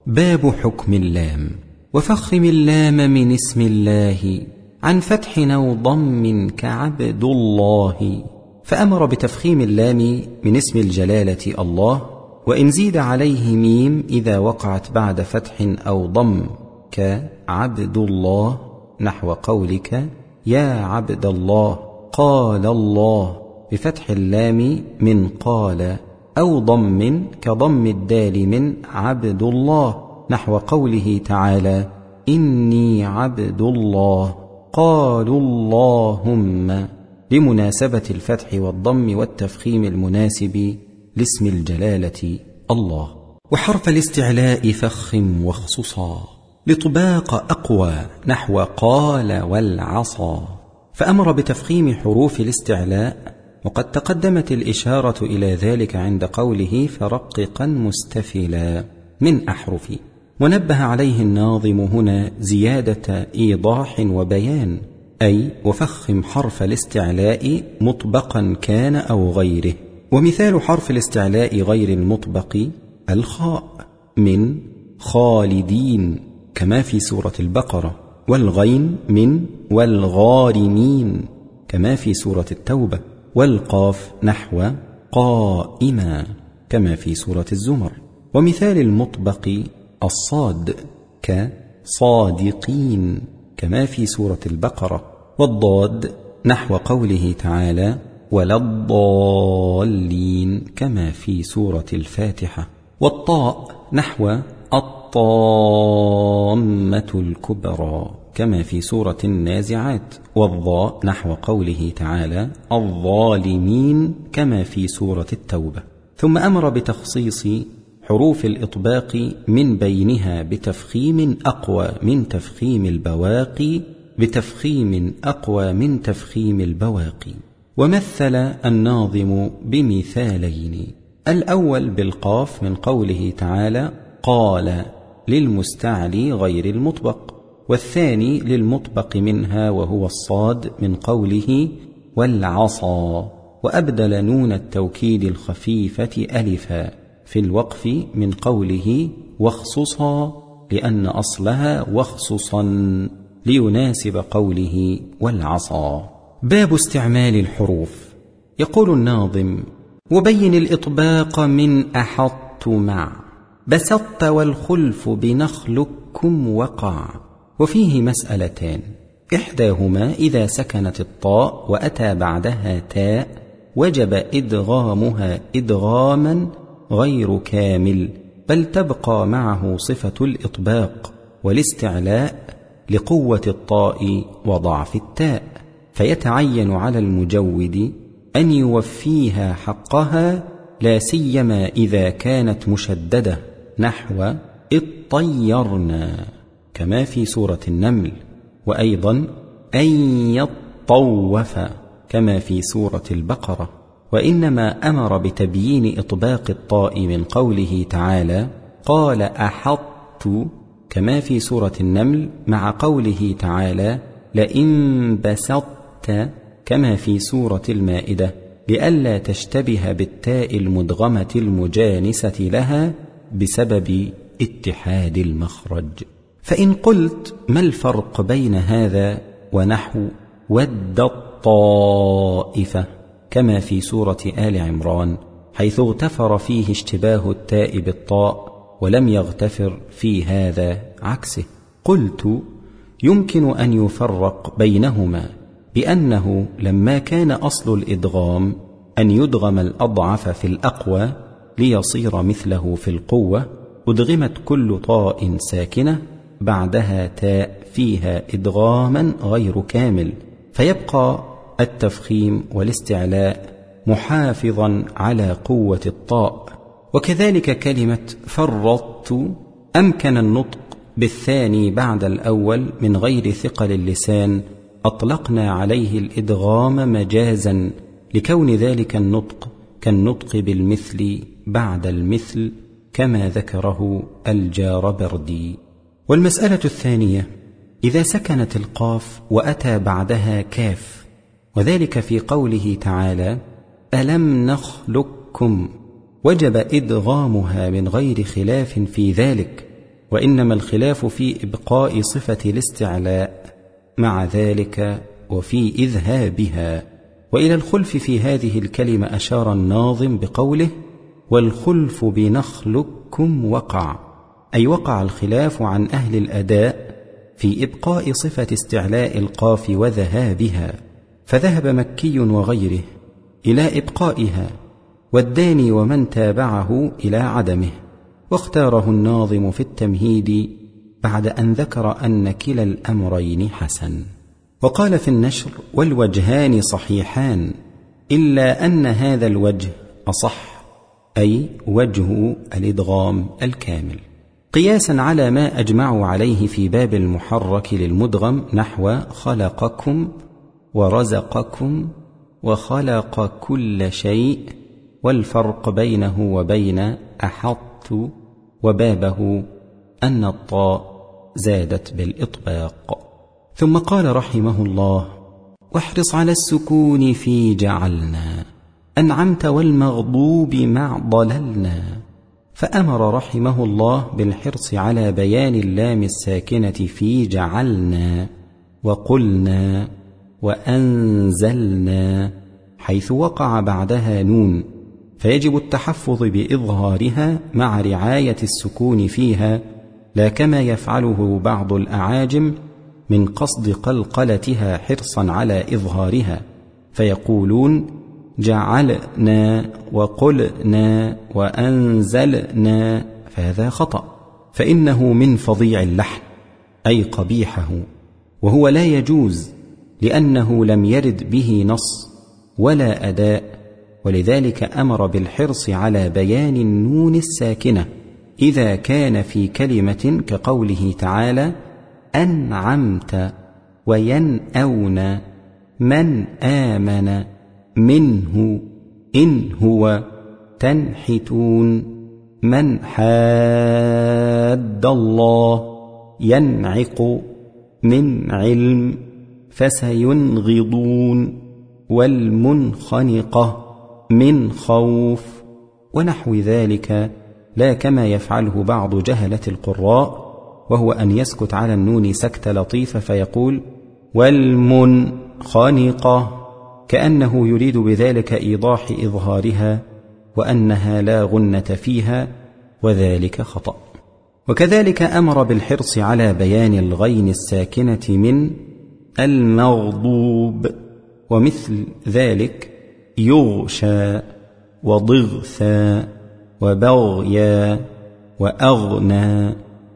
باب حكم اللام. وفخم اللام من اسم الله عن فتح أو ضم كعبد الله، فأمر بتفخيم اللام من اسم الجلالة الله، وإن زيد عليه ميم إذا وقعت بعد فتح أو ضم كعبد الله، نحو قولك يا عبد الله، قال الله بفتح اللام من قال، أو ضم كضم الدال من عبد الله، نحو قوله تعالى إني عبد الله، قالوا اللهم، لمناسبة الفتح والضم والتفخيم المناسب لاسم الجلالة الله. وحرف الاستعلاء فخم واخصصا لطباق أقوى، نحو قال والعصا، فأمر بتفخيم حروف الاستعلاء، وقد تقدمت الإشارة إلى ذلك عند قوله فرققا مستفلا من أحرف، ونبه عليه الناظم هنا زيادة إيضاح وبيان، أي وفخم حرف الاستعلاء مطبقا كان أو غيره. ومثال حرف الاستعلاء غير المطبق الخاء من خالدين كما في سورة البقرة، والغين من والغارمين كما في سورة التوبة، والقاف نحو قائما كما في سورة الزمر. ومثال المطبق الصاد كصادقين كما في سورة البقرة، والضاد نحو قوله تعالى ولا الضالين كما في سورة الفاتحة، والطاء نحو الطامة الكبرى كما في سورة النازعات، والضاء نحو قوله تعالى الظالمين كما في سورة التوبة. ثم أمر بتخصيص حروف الإطباق من بينها بتفخيم أقوى من تفخيم البواقي، بتفخيم أقوى من تفخيم البواقي. ومثل الناظم بمثالين، الأول بالقاف من قوله تعالى قال للمستعلي غير المطبق، والثاني للمطبق منها وهو الصاد من قوله والعصا، وأبدل نون التوكيد الخفيفة ألفا في الوقف من قوله واخصصا، لأن أصلها واخصصا ليناسب قوله والعصا. باب استعمال الحروف. يقول الناظم وبين الإطباق من أحط مع بسطت والخلف بنخلكم وقع. وفيه مسألتان، إحداهما إذا سكنت الطاء وأتى بعدها تاء وجب إدغامها إدغاما غير كامل، بل تبقى معه صفة الإطباق والاستعلاء لقوة الطاء وضعف التاء، فيتعين على المجود أن يوفيها حقها، لا سيما إذا كانت مشددة، نحو اطيرنا كما في سورة النمل، وأيضا أن يطوف كما في سورة البقرة. وإنما أمر بتبيين إطباق الطاء من قوله تعالى قال أحط كما في سورة النمل، مع قوله تعالى لئن بسطت كما في سورة المائدة، لئلا تشتبه بالتاء المدغمة المجانسة لها بسبب اتحاد المخرج. فإن قلت ما الفرق بين هذا ونحو ود الطائفة كما في سورة آل عمران، حيث اغتفر فيه اشتباه التاء بالطاء ولم يغتفر في هذا عكسه؟ قلت يمكن أن يفرق بينهما بأنه لما كان أصل الإدغام أن يدغم الأضعف في الأقوى ليصير مثله في القوة، أدغمت كل طاء ساكنة بعدها تاء فيها إدغاما غير كامل، فيبقى التفخيم والاستعلاء محافظا على قوة الطاء. وكذلك كلمة فرطت أمكن النطق بالثاني بعد الأول من غير ثقل اللسان، أطلقنا عليه الإدغام مجازا لكون ذلك النطق كالنطق بالمثل بعد المثل كما ذكره الجاربردي. والمسألة الثانية إذا سكنت القاف وأتى بعدها كاف، وذلك في قوله تعالى ألم نخلقكم، وجب إدغامها من غير خلاف في ذلك، وإنما الخلاف في إبقاء صفة الاستعلاء مع ذلك وفي إذهابها. وإلى الخلف في هذه الكلمة أشار الناظم بقوله: والخلف بنخلقكم وقع، أي وقع الخلاف عن أهل الأداء في إبقاء صفة استعلاء القاف وذهابها، فذهب مكي وغيره إلى إبقائها، والداني ومن تابعه إلى عدمه، واختاره الناظم في التمهيد بعد أن ذكر أن كلا الأمرين حسن. وقال في النشر: والوجهان صحيحان إلا أن هذا الوجه أصح، أي وجه الإدغام الكامل، قياسا على ما أجمعوا عليه في باب المحرك للمدغم نحو خلقكم ورزقكم وخلق كل شيء، والفرق بينه وبين أحط وبابه أن الطاء زادت بالإطباق. ثم قال رحمه الله: واحرص على السكون في جعلنا، أنعمت والمغضوب مع ضللنا. فأمر رحمه الله بالحرص على بيان اللام الساكنة في جعلنا وقلنا وأنزلنا، حيث وقع بعدها نون، فيجب التحفظ بإظهارها مع رعاية السكون فيها، لا كما يفعله بعض الأعاجم من قصد قلقلتها حرصا على إظهارها، فيقولون جعلنا وقلنا وأنزلنا، فهذا خطأ، فإنه من فظيع اللحن أي قبيحه، وهو لا يجوز لأنه لم يرد به نص ولا أداء، ولذلك أمر بالحرص على بيان النون الساكنة إذا كان في كلمة كقوله تعالى: أنعمت وينأون من آمن منه إن هو تنحتون من حاد الله ينعق من علم فسينغضون والمنخنقة من خوف، ونحو ذلك، لا كما يفعله بعض جهلة القراء، وهو أن يسكت على النون سكتة لطيفة فيقول والمنخنقة، كأنه يريد بذلك إيضاح إظهارها وأنها لا غنة فيها، وذلك خطأ. وكذلك أمر بالحرص على بيان الغين الساكنة من المغضوب، ومثل ذلك يغشى وضغثا وبغيا وأغنى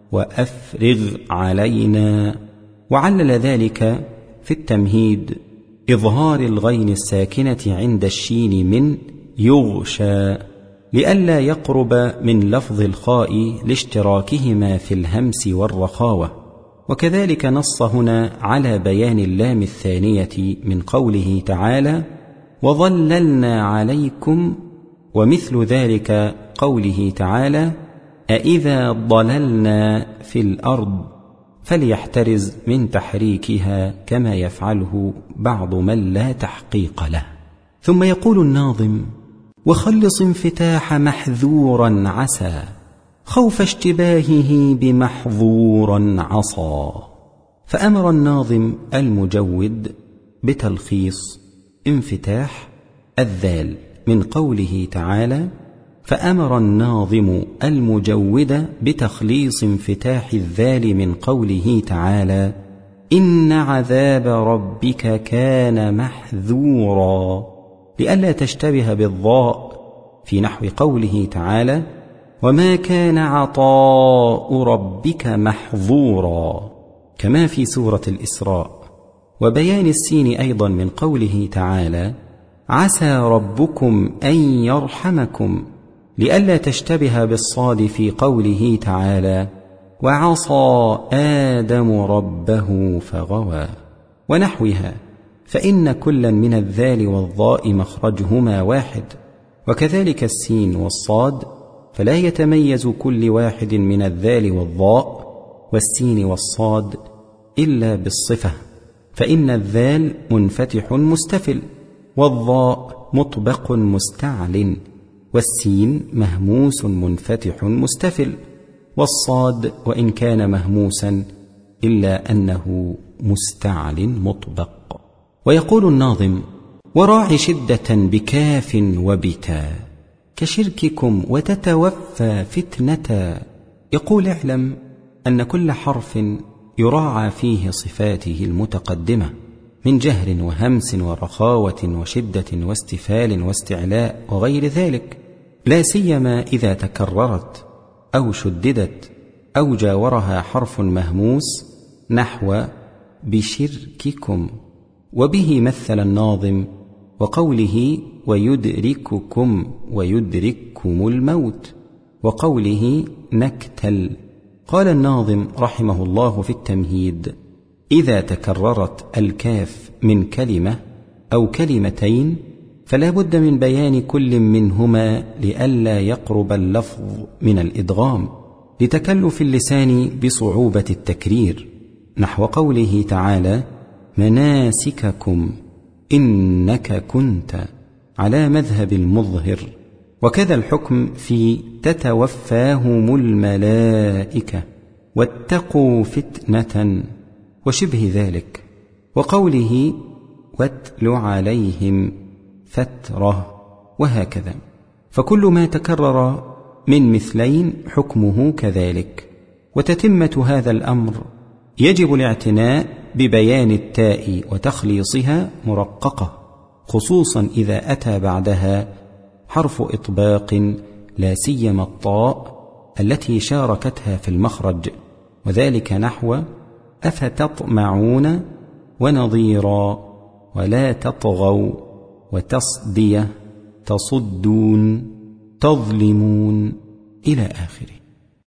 وأفرغ علينا. وعلل ذلك في التمهيد إظهار الغين الساكنة عند الشين من يغشى، لئلا يقرب من لفظ الخاء لاشتراكهما في الهمس والرخاوة. وكذلك نص هنا على بيان اللام الثانية من قوله تعالى: وظللنا عليكم، ومثل ذلك قوله تعالى: أإذا ضللنا في الأرض، فليحترز من تحريكها كما يفعله بعض من لا تحقيق له. ثم يقول الناظم: وخلص انفتاح محذورا عسى، خوف اشتباهه بمحظورا عصى. فأمر الناظم المجود بتلخيص انفتاح الذال من قوله تعالى: فأمر الناظم المجود بتخليص انفتاح الذال من قوله تعالى: إن عذاب ربك كان محذورا، لئلا تشتبه بالضاء في نحو قوله تعالى: وما كان عطاء ربك محظورا، كما في سورة الإسراء. وبيان السين أيضا من قوله تعالى: عسى ربكم أن يرحمكم، لئلا تشتبه بالصاد في قوله تعالى: وعصى آدم ربه فغوى، ونحوها، فإن كلا من الذال والضاء مخرجهما واحد، وكذلك السين والصاد، فلا يتميز كل واحد من الذال والضاء والسين والصاد إلا بالصفة، فإن الذال منفتح مستفل، والضاء مطبق مستعل، والسين مهموس منفتح مستفل، والصاد وإن كان مهموسا إلا أنه مستعل مطبق. ويقول الناظم: وراع شدة بكاف وبتا كشرككم وتتوفى فتنة. يقول: اعلم أن كل حرف يراعى فيه صفاته المتقدمة من جهر وهمس ورخاوة وشدة واستفال واستعلاء وغير ذلك، لا سيما إذا تكررت أو شددت أو جاورها حرف مهموس نحو بشرككم. وبه مثل الناظم وقوله ويدرككم ويدرككم الموت، وقوله نكتل. قال الناظم رحمه الله في التمهيد: إذا تكررت الكاف من كلمة أو كلمتين فلا بد من بيان كل منهما لئلا يقرب اللفظ من الإدغام لتكلف اللسان بصعوبة التكرير، نحو قوله تعالى: مناسككم إنك كنت، على مذهب المظهر. وكذا الحكم في تتوفاهم الملائكة واتقوا فتنة وشبه ذلك، وقوله واتل عليهم فترة، وهكذا. فكل ما تكرر من مثلين حكمه كذلك. وتتمة هذا الأمر يجب الاعتناء ببيان التاء وتخليصها مرققة، خصوصا إذا أتى بعدها حرف إطباق، لا سيما الطاء التي شاركتها في المخرج، وذلك نحو أفتطمعون ونظيرا ولا تطغوا وتصدية تصدون تظلمون إلى آخره.